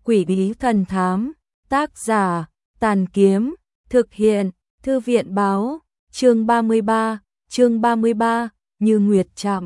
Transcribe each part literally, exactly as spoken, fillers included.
Quỷ bí thần thám, tác giả, Tàn Kiếm, thực hiện, Thư viện báo, chương ba mươi ba, chương ba mươi ba, Như Nguyệt Trạm.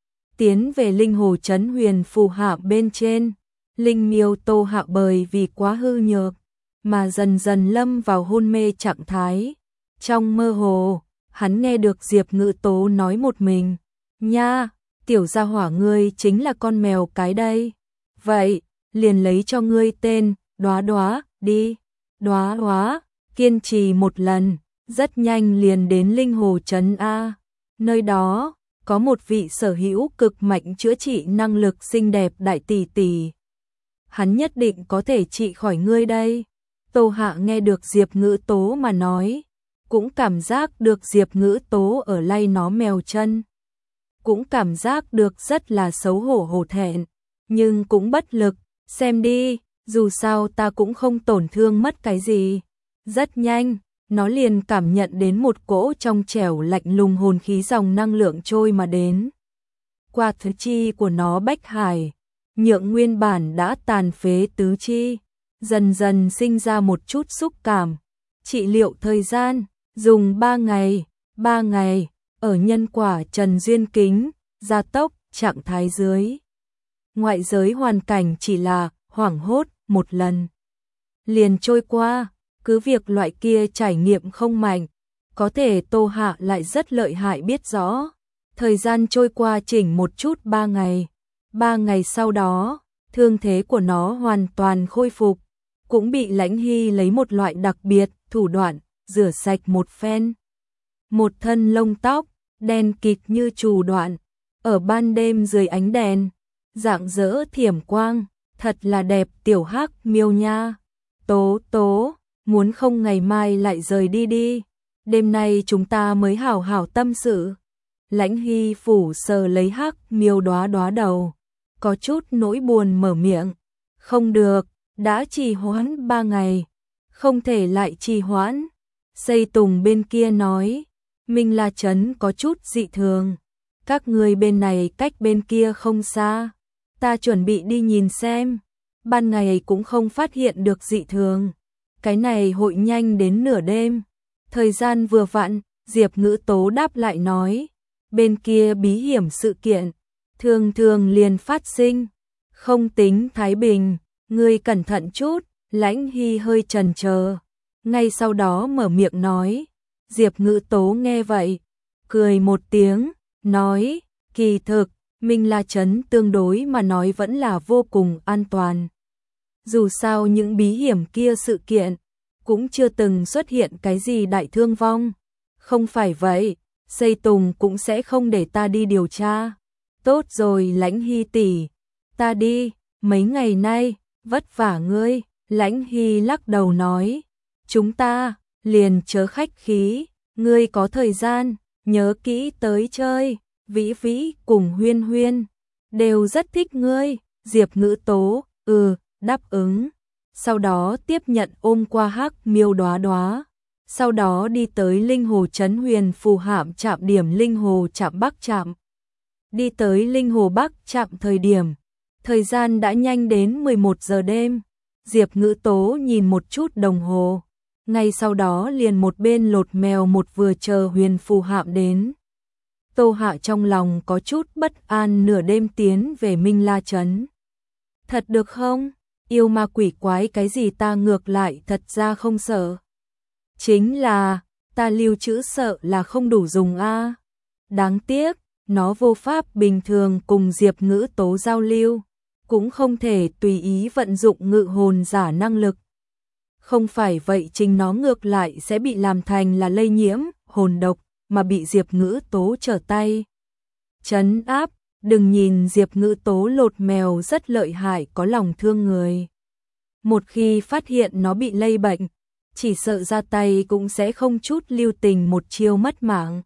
Tiến về linh hồ trấn huyền phù hạ bên trên, linh miêu Tô Hạ bởi vì quá hư nhược, mà dần dần lâm vào hôn mê trạng thái. Trong mơ hồ, hắn nghe được Diệp Ngữ Tố nói một mình, nha, tiểu gia hỏa ngươi chính là con mèo cái đây. Vậy, liền lấy cho ngươi tên, Đóa Đóa, đi. Đóa Đóa, kiên trì một lần, rất nhanh liền đến linh hồ trấn A. Nơi đó, có một vị sở hữu cực mạnh chữa trị năng lực xinh đẹp đại tỷ tỷ. Hắn nhất định có thể trị khỏi ngươi đây. Tô Hạ nghe được Diệp Ngữ Tố mà nói, cũng cảm giác được Diệp Ngữ Tố ở lay nó mèo chân. Cũng cảm giác được rất là xấu hổ hổ thẹn, nhưng cũng bất lực, xem đi, dù sao ta cũng không tổn thương mất cái gì. Rất nhanh, nó liền cảm nhận đến một cỗ trong trẻo lạnh lùng hồn khí dòng năng lượng trôi mà đến. Qua thứ chi của nó bách hải, nhượng nguyên bản đã tàn phế tứ chi, dần dần sinh ra một chút xúc cảm. Trị liệu thời gian, dùng ba ngày, ba ngày, ở nhân quả Trần Duyên Kính, gia tốc, trạng thái dưới. Ngoại giới hoàn cảnh chỉ là hoảng hốt một lần. Liền trôi qua, cứ việc loại kia trải nghiệm không mạnh, có thể Tô Hạ lại rất lợi hại biết rõ. Thời gian trôi qua chỉnh một chút ba ngày. Ba ngày sau đó, thương thế của nó hoàn toàn khôi phục, cũng bị Lãnh Hy lấy một loại đặc biệt, thủ đoạn, rửa sạch một phen. Một thân lông tóc, đen kịt như trù đoạn, ở ban đêm dưới ánh đèn, rạng rỡ thiểm quang, thật là đẹp tiểu hắc miêu nha. Tố tố, muốn không ngày mai lại rời đi đi, đêm nay chúng ta mới hảo hảo tâm sự. Lãnh Hy phủ sờ lấy hắc miêu Đóa Đóa đầu, có chút nỗi buồn mở miệng, không được, đã trì hoãn ba ngày, không thể lại trì hoãn. Xây Tùng bên kia nói, Minh La Trấn có chút dị thường, các người bên này cách bên kia không xa, ta chuẩn bị đi nhìn xem. Ban ngày cũng không phát hiện được dị thường, cái này hội nhanh đến nửa đêm. Thời gian vừa vặn, Diệp Ngữ Tố đáp lại nói, bên kia bí hiểm sự kiện, thường thường liền phát sinh, không tính thái bình, ngươi cẩn thận chút. Lãnh Hy hơi chần chờ, ngay sau đó mở miệng nói. Diệp Ngữ Tố nghe vậy, cười một tiếng, nói, kỳ thực, Minh La Trấn tương đối mà nói vẫn là vô cùng an toàn. Dù sao những bí hiểm kia sự kiện, cũng chưa từng xuất hiện cái gì đại thương vong. Không phải vậy, Xây Tùng cũng sẽ không để ta đi điều tra. Tốt rồi Lãnh Hy tỷ, ta đi, mấy ngày nay, vất vả ngươi. Lãnh Hy lắc đầu nói, chúng ta, liền chớ khách khí, ngươi có thời gian, nhớ kỹ tới chơi. Vĩ Vĩ cùng Huyên Huyên đều rất thích ngươi. Diệp Ngữ Tố, ừ, đáp ứng. Sau đó tiếp nhận ôm qua hắc miêu Đóa Đóa. Sau đó đi tới linh hồ trấn huyền phù hạm trạm điểm linh hồ trạm Bắc trạm. Đi tới linh hồ Bắc trạm thời điểm, thời gian đã nhanh đến mười một giờ đêm. Diệp Ngữ Tố nhìn một chút đồng hồ, ngay sau đó liền một bên lột mèo một vừa chờ huyền phù hạm đến. Tô Hạ trong lòng có chút bất an nửa đêm tiến về Minh La Trấn. Thật được không? Yêu ma quỷ quái cái gì ta ngược lại thật ra không sợ. Chính là, ta lưu trữ sợ là không đủ dùng a. Đáng tiếc, nó vô pháp bình thường cùng Diệp Ngữ Tố giao lưu, cũng không thể tùy ý vận dụng ngự hồn giả năng lực. Không phải vậy chính nó ngược lại sẽ bị làm thành là lây nhiễm, hồn độc, mà bị Diệp Ngữ Tố trở tay trấn áp. Đừng nhìn Diệp Ngữ Tố lột mèo rất lợi hại, có lòng thương người. Một khi phát hiện nó bị lây bệnh, chỉ sợ ra tay cũng sẽ không chút lưu tình một chiêu mất mạng.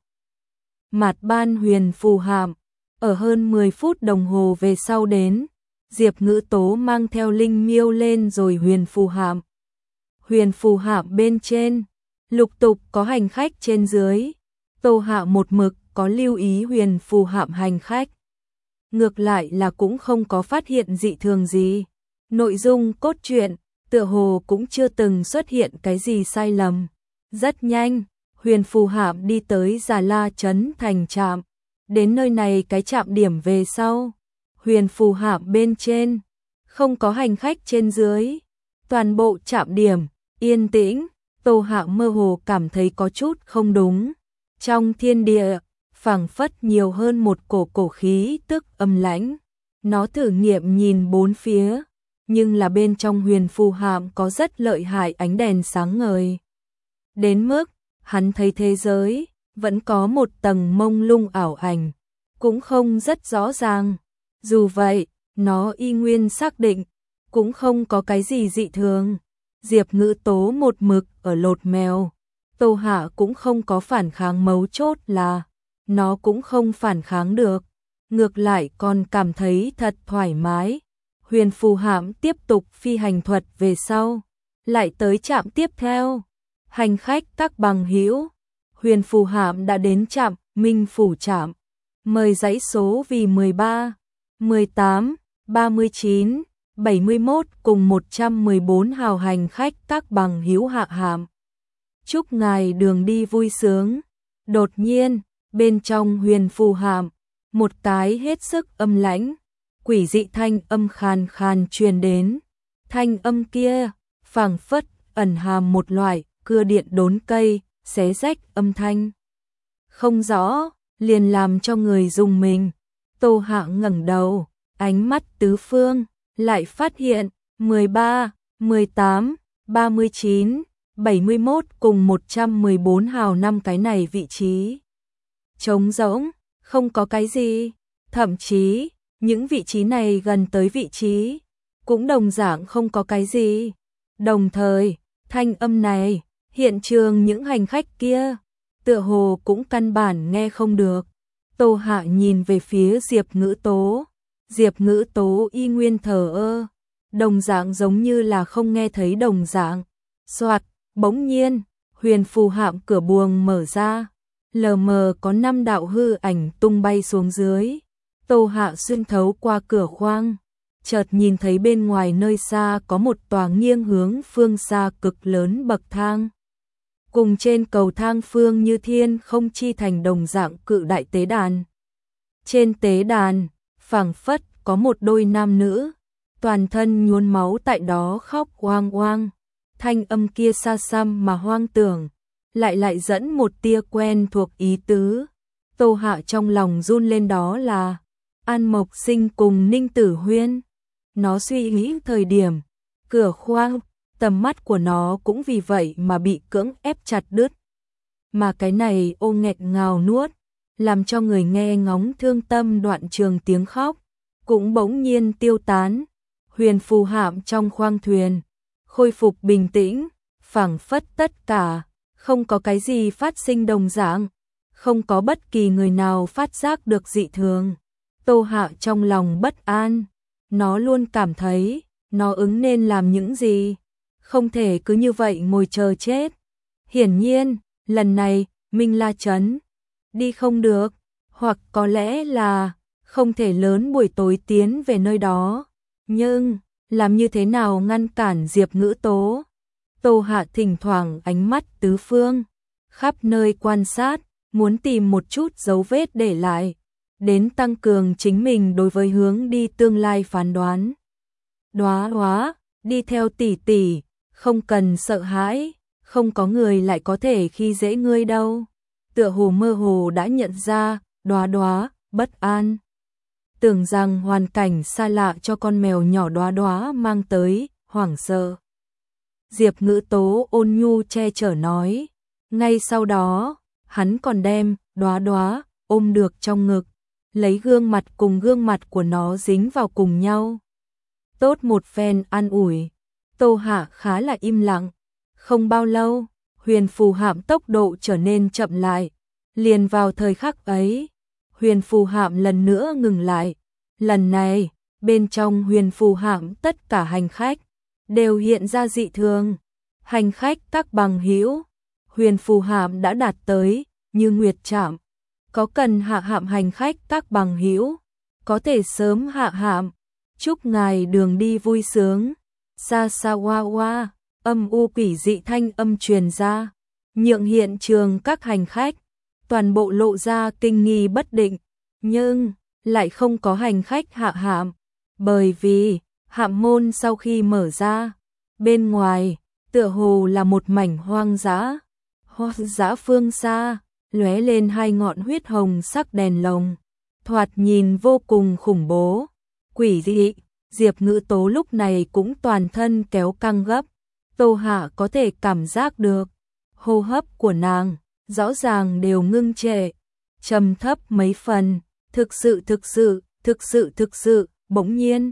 Mạt ban huyền phù hạm, ở hơn mười phút đồng hồ về sau đến, Diệp Ngữ Tố mang theo linh miêu lên rồi huyền phù hạm. Huyền phù hạm bên trên, lục tục có hành khách trên dưới. Tô Hạ một mực có lưu ý huyền phù hạm hành khách. Ngược lại là cũng không có phát hiện dị thường gì. Nội dung cốt truyện tựa hồ cũng chưa từng xuất hiện cái gì sai lầm. Rất nhanh, Huyền Phù Hạm đi tới Già La Trấn thành trạm. Đến nơi này cái trạm điểm về sau, Huyền Phù Hạm bên trên không có hành khách trên dưới, toàn bộ trạm điểm yên tĩnh. Tô Hạ mơ hồ cảm thấy có chút không đúng. Trong thiên địa, phảng phất nhiều hơn một cổ cổ khí tức âm lãnh. Nó thử nghiệm nhìn bốn phía, nhưng là bên trong Huyền Phù Hạm có rất lợi hại ánh đèn sáng ngời. Đến mức, hắn thấy thế giới, vẫn có một tầng mông lung ảo ảnh, cũng không rất rõ ràng. Dù vậy, nó y nguyên xác định, cũng không có cái gì dị thường. Diệp Ngữ Tố một mực ở lột mèo. Tô Hạ cũng không có phản kháng, mấu chốt là nó cũng không phản kháng được, ngược lại còn cảm thấy thật thoải mái. Huyền Phù Hạm tiếp tục phi hành thuật về sau, lại tới trạm tiếp theo. Hành khách các bằng hữu, Huyền Phù Hạm đã đến trạm Minh Phủ trạm. Mời dãy số vì mười ba, mười tám, ba mươi chín, bảy mươi mốt cùng một trăm mười bốn hào hành khách các bằng hữu hạ hạm. Chúc ngài đường đi vui sướng. Đột nhiên, bên trong Huyền Phù Hạm, một cái hết sức âm lãnh, quỷ dị thanh âm khàn khàn truyền đến. Thanh âm kia, phảng phất ẩn hàm một loại cưa điện đốn cây, xé rách âm thanh. Không rõ, liền làm cho người rùng mình. Tô Hạ ngẩng đầu, ánh mắt tứ phương, lại phát hiện mười ba, mười tám, ba mươi chín, bảy mươi mốt cùng một trăm mười bốn hào năm cái này vị trí trống rỗng, không có cái gì. Thậm chí, những vị trí này gần tới vị trí cũng đồng dạng không có cái gì. Đồng thời, thanh âm này, hiện trường những hành khách kia tựa hồ cũng căn bản nghe không được. Tô Hạ nhìn về phía Diệp Ngữ Tố. Diệp Ngữ Tố y nguyên thờ ơ, đồng dạng giống như là không nghe thấy đồng dạng. Soạt, bỗng nhiên, Huyền Phù Hạm cửa buồng mở ra, lờ mờ có năm đạo hư ảnh tung bay xuống dưới. Tô Hạ xuyên thấu qua cửa khoang, chợt nhìn thấy bên ngoài nơi xa có một tòa nghiêng hướng phương xa cực lớn bậc thang. Cùng trên cầu thang phương như thiên không chi thành đồng dạng cự đại tế đàn. Trên tế đàn, phảng phất có một đôi nam nữ, toàn thân nhuốm máu tại đó khóc oang oang. Thanh âm kia xa xăm mà hoang tưởng, lại lại dẫn một tia quen thuộc ý tứ. Tô Hạ trong lòng run lên, đó là An Mộc Sinh cùng Ninh Tử Huyên. Nó suy nghĩ thời điểm, cửa khoang, tầm mắt của nó cũng vì vậy mà bị cưỡng ép chặt đứt. Mà cái này ô nghẹt ngào nuốt, làm cho người nghe ngóng thương tâm đoạn trường tiếng khóc, cũng bỗng nhiên tiêu tán. Huyền Phù Hạm trong khoang thuyền, khôi phục bình tĩnh, phảng phất tất cả, không có cái gì phát sinh đồng dạng, không có bất kỳ người nào phát giác được dị thường. Tô Hạ trong lòng bất an, nó luôn cảm thấy, nó ứng nên làm những gì, không thể cứ như vậy ngồi chờ chết. Hiển nhiên, lần này, Minh La Trấn đi không được, hoặc có lẽ là không thể lớn buổi tối tiến về nơi đó. Nhưng, làm như thế nào ngăn cản Diệp Ngữ Tố? Tô Hạ thỉnh thoảng ánh mắt tứ phương, khắp nơi quan sát, muốn tìm một chút dấu vết để lại, đến tăng cường chính mình đối với hướng đi tương lai phán đoán. Đóa Đóa, đi theo tỷ tỷ, không cần sợ hãi, không có người lại có thể khi dễ ngươi đâu. Tựa hồ mơ hồ đã nhận ra, Đóa Đóa bất an. Tưởng rằng hoàn cảnh xa lạ cho con mèo nhỏ Đóa Đóa mang tới hoảng sợ. Diệp Ngữ Tố ôn nhu che chở nói. Ngay sau đó, hắn còn đem Đóa Đóa ôm được trong ngực, lấy gương mặt cùng gương mặt của nó dính vào cùng nhau. Tốt một phen an ủi, Tô Hạ khá là im lặng. Không bao lâu, Huyền Phù Hạm tốc độ trở nên chậm lại. Liền vào thời khắc ấy, Huyền Phù Hạm lần nữa ngừng lại. Lần này, bên trong Huyền Phù Hạm tất cả hành khách đều hiện ra dị thường. Hành khách các bằng hữu, Huyền Phù Hạm đã đạt tới Như Nguyệt trạm. Có cần hạ hạm hành khách các bằng hữu, có thể sớm hạ hạm. chúc ngài đường đi vui sướng. Sa sa wa wa, âm u quỷ dị thanh âm truyền ra, nhượng hiện trường các hành khách, toàn bộ lộ ra kinh nghi bất định, nhưng lại không có hành khách hạ hạm, bởi vì hạm môn sau khi mở ra, bên ngoài tựa hồ là một mảnh hoang dã, hoang dã phương xa, lóe lên hai ngọn huyết hồng sắc đèn lồng, thoạt nhìn vô cùng khủng bố, quỷ dị. Diệp Ngữ Tố lúc này cũng toàn thân kéo căng gấp, Tô Hạ có thể cảm giác được, hô hấp của nàng rõ ràng đều ngưng trệ, trầm thấp mấy phần, thực sự thực sự, thực sự thực sự, bỗng nhiên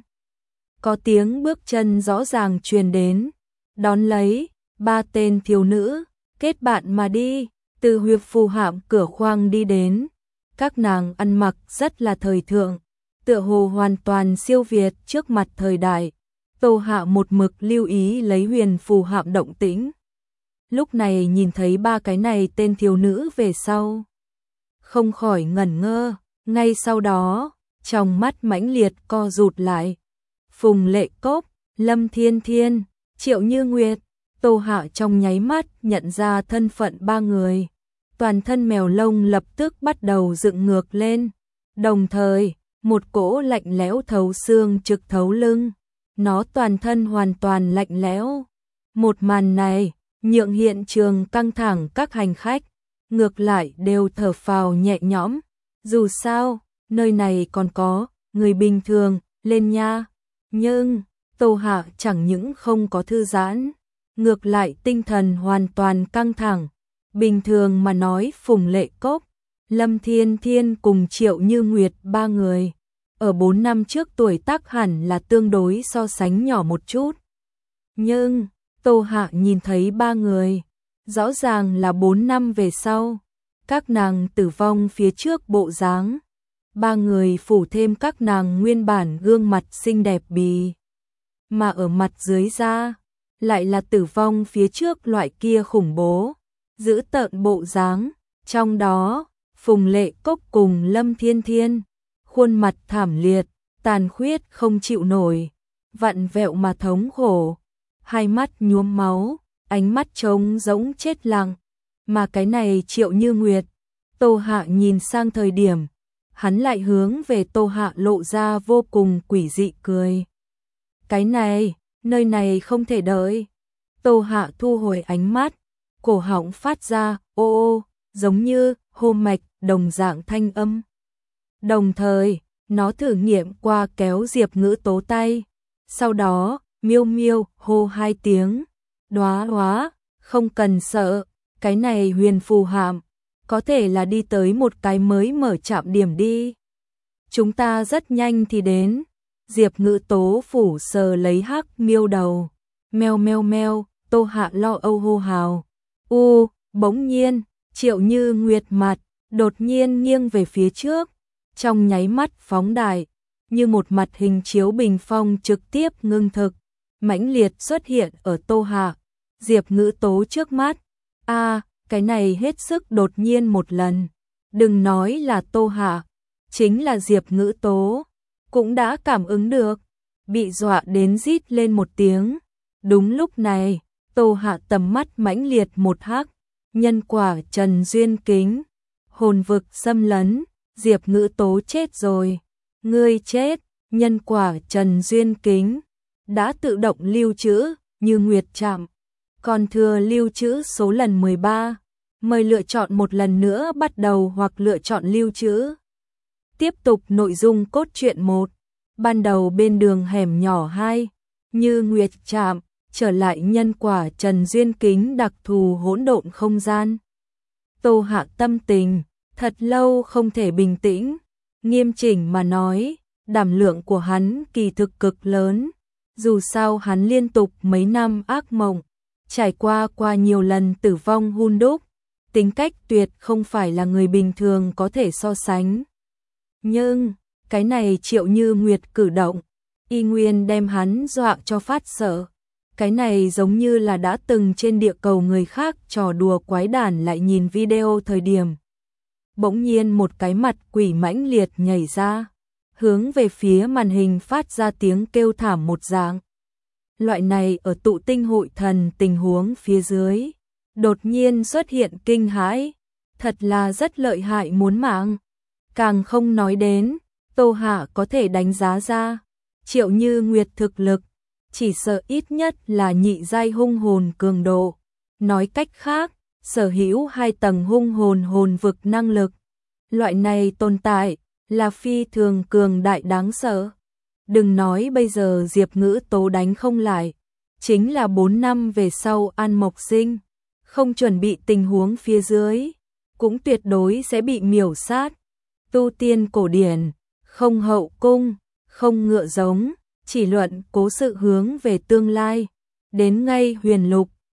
có tiếng bước chân rõ ràng truyền đến, đón lấy ba tên thiếu nữ kết bạn mà đi, từ huyệt phù hạm cửa khoang đi đến, các nàng ăn mặc rất là thời thượng, tựa hồ hoàn toàn siêu việt trước mặt thời đại. Tô Hạ một mực lưu ý lấy huyền phù hạm động tĩnh. Lúc này nhìn thấy ba cái này tên thiếu nữ về sau, không khỏi ngẩn ngơ, ngay sau đó, trong mắt mãnh liệt co rụt lại. Phùng Lệ Cốc, Lâm Thiên Thiên, Triệu Như Nguyệt, Tô Hạ trong nháy mắt nhận ra thân phận ba người. Toàn thân mèo lông lập tức bắt đầu dựng ngược lên, đồng thời một cỗ lạnh lẽo thấu xương trực thấu lưng, nó toàn thân hoàn toàn lạnh lẽo. Một màn này nhượng hiện trường căng thẳng, các hành khách ngược lại đều thở phào nhẹ nhõm, dù sao nơi này còn có người bình thường lên nha. Nhưng Tô Hạ chẳng những không có thư giãn, ngược lại tinh thần hoàn toàn căng thẳng. Bình thường mà nói Phùng Lệ Cốc, Lâm Thiên Thiên cùng Triệu Như Nguyệt ba người, ở bốn năm trước tuổi tác hẳn là tương đối so sánh nhỏ một chút. Nhưng Tô Hạ nhìn thấy ba người, rõ ràng là bốn năm về sau, các nàng tử vong phía trước bộ dáng. Ba người phủ thêm các nàng nguyên bản gương mặt xinh đẹp bì, mà ở mặt dưới da lại là tử vong phía trước loại kia khủng bố, giữ tợn bộ dáng. Trong đó, Phùng Lệ Cốc cùng Lâm Thiên Thiên, khuôn mặt thảm liệt, tàn khuyết không chịu nổi, vặn vẹo mà thống khổ, hai mắt nhuốm máu, ánh mắt trống rỗng chết lặng. Mà cái này Triệu Như Nguyệt, Tô Hạ nhìn sang thời điểm, hắn lại hướng về Tô Hạ lộ ra vô cùng quỷ dị cười. Cái này, nơi này không thể đợi. Tô Hạ thu hồi ánh mắt, cổ họng phát ra ô ô, giống như hô mạch đồng dạng thanh âm. Đồng thời, nó thử nghiệm qua kéo Diệp Ngữ Tố tay, sau đó miêu miêu hô hai tiếng, đóa đóa, không cần sợ, cái này huyền phù hạm có thể là đi tới một cái mới mở trạm điểm đi. Chúng ta rất nhanh thì đến. Diệp Ngữ Tố phủ sờ lấy hắc miêu đầu, meo meo meo. Tô Hạ lo âu hô hào. U, bỗng nhiên, Triệu Như Nguyệt mặt đột nhiên nghiêng về phía trước, trong nháy mắt phóng đại, như một mặt hình chiếu bình phong trực tiếp ngưng thực, mãnh liệt xuất hiện ở Tô Hạ, Diệp Ngữ Tố trước mắt. A, à, cái này hết sức đột nhiên một lần, đừng nói là Tô Hạ, chính là Diệp Ngữ Tố cũng đã cảm ứng được, bị dọa đến rít lên một tiếng. Đúng lúc này, Tô Hạ tầm mắt mãnh liệt một hắc, nhân quả Trần Duyên Kính, hồn vực xâm lấn, Diệp Ngữ Tố chết rồi. Ngươi chết, nhân quả Trần Duyên Kính đã tự động lưu trữ Như Nguyệt Trạm, còn thừa lưu trữ số lần mười ba. Mời lựa chọn một lần nữa bắt đầu hoặc lựa chọn lưu trữ. Tiếp tục nội dung cốt truyện một. Ban đầu bên đường hẻm nhỏ hai, Như Nguyệt Trạm, trở lại nhân quả Trần Duyên Kính đặc thù hỗn độn không gian. Tô Hạ tâm tình thật lâu không thể bình tĩnh, nghiêm chỉnh mà nói, đảm lượng của hắn kỳ thực cực lớn, dù sao hắn liên tục mấy năm ác mộng, trải qua qua nhiều lần tử vong hun đúc, tính cách tuyệt không phải là người bình thường có thể so sánh. Nhưng, cái này Triệu Như Nguyệt cử động, y nguyên đem hắn dọa cho phát sợ. Cái này giống như là đã từng trên địa cầu người khác trò đùa quái đản lại nhìn video thời điểm. Bỗng nhiên một cái mặt quỷ mãnh liệt nhảy ra, hướng về phía màn hình phát ra tiếng kêu thảm một dạng. Loại này ở tụ tinh hội thần tình huống phía dưới, đột nhiên xuất hiện kinh hãi, thật là rất lợi hại muốn mạng. Càng không nói đến, Tô Hạ có thể đánh giá ra, Triệu Như Nguyệt thực lực, chỉ sợ ít nhất là nhị giai hung hồn cường độ. Nói cách khác, sở hữu hai tầng hung hồn hồn vực năng lực. Loại này tồn tại, là phi thường cường đại đáng sợ. Đừng nói bây giờ Diệp Ngữ Tố đánh không lại, chính là bốn năm về sau An Mộc Sinh, không chuẩn bị tình huống phía dưới, cũng tuyệt đối sẽ bị miểu sát. Tu tiên cổ điển, không hậu cung, không ngựa giống, chỉ luận cố sự hướng về tương lai. Đến ngay huyền lục,